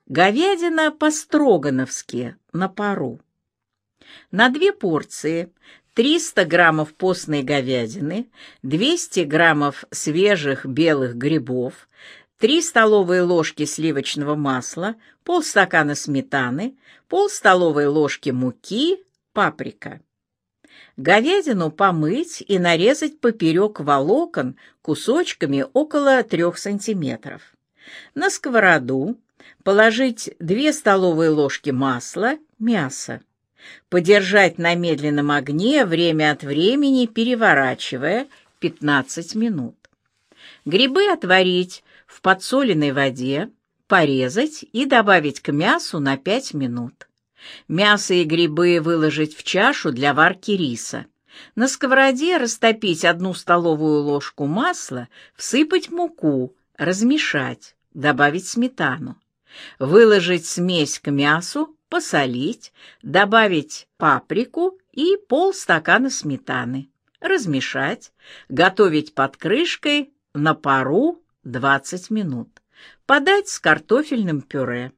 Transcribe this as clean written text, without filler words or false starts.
Говядина по-строгановски на пару. На 2 порции 300 граммов постной говядины, 200 граммов свежих белых грибов, 3 столовые ложки сливочного масла, полстакана сметаны, пол-столовой ложки муки, паприка. Говядину помыть и нарезать поперек волокон кусочками около 3 сантиметров. На сковороду положить 2 столовые ложки масла, мясо. Подержать на медленном огне, время от времени переворачивая 15 минут. Грибы отварить в подсоленной воде, порезать и добавить к мясу на 5 минут. Мясо и грибы выложить в чашу для варки риса. На сковороде растопить 1 столовую ложку масла, всыпать муку, размешать, добавить сметану. Выложить смесь к мясу, посолить, добавить паприку и полстакана сметаны. Размешать, готовить под крышкой на пару 20 минут. Подать с картофельным пюре.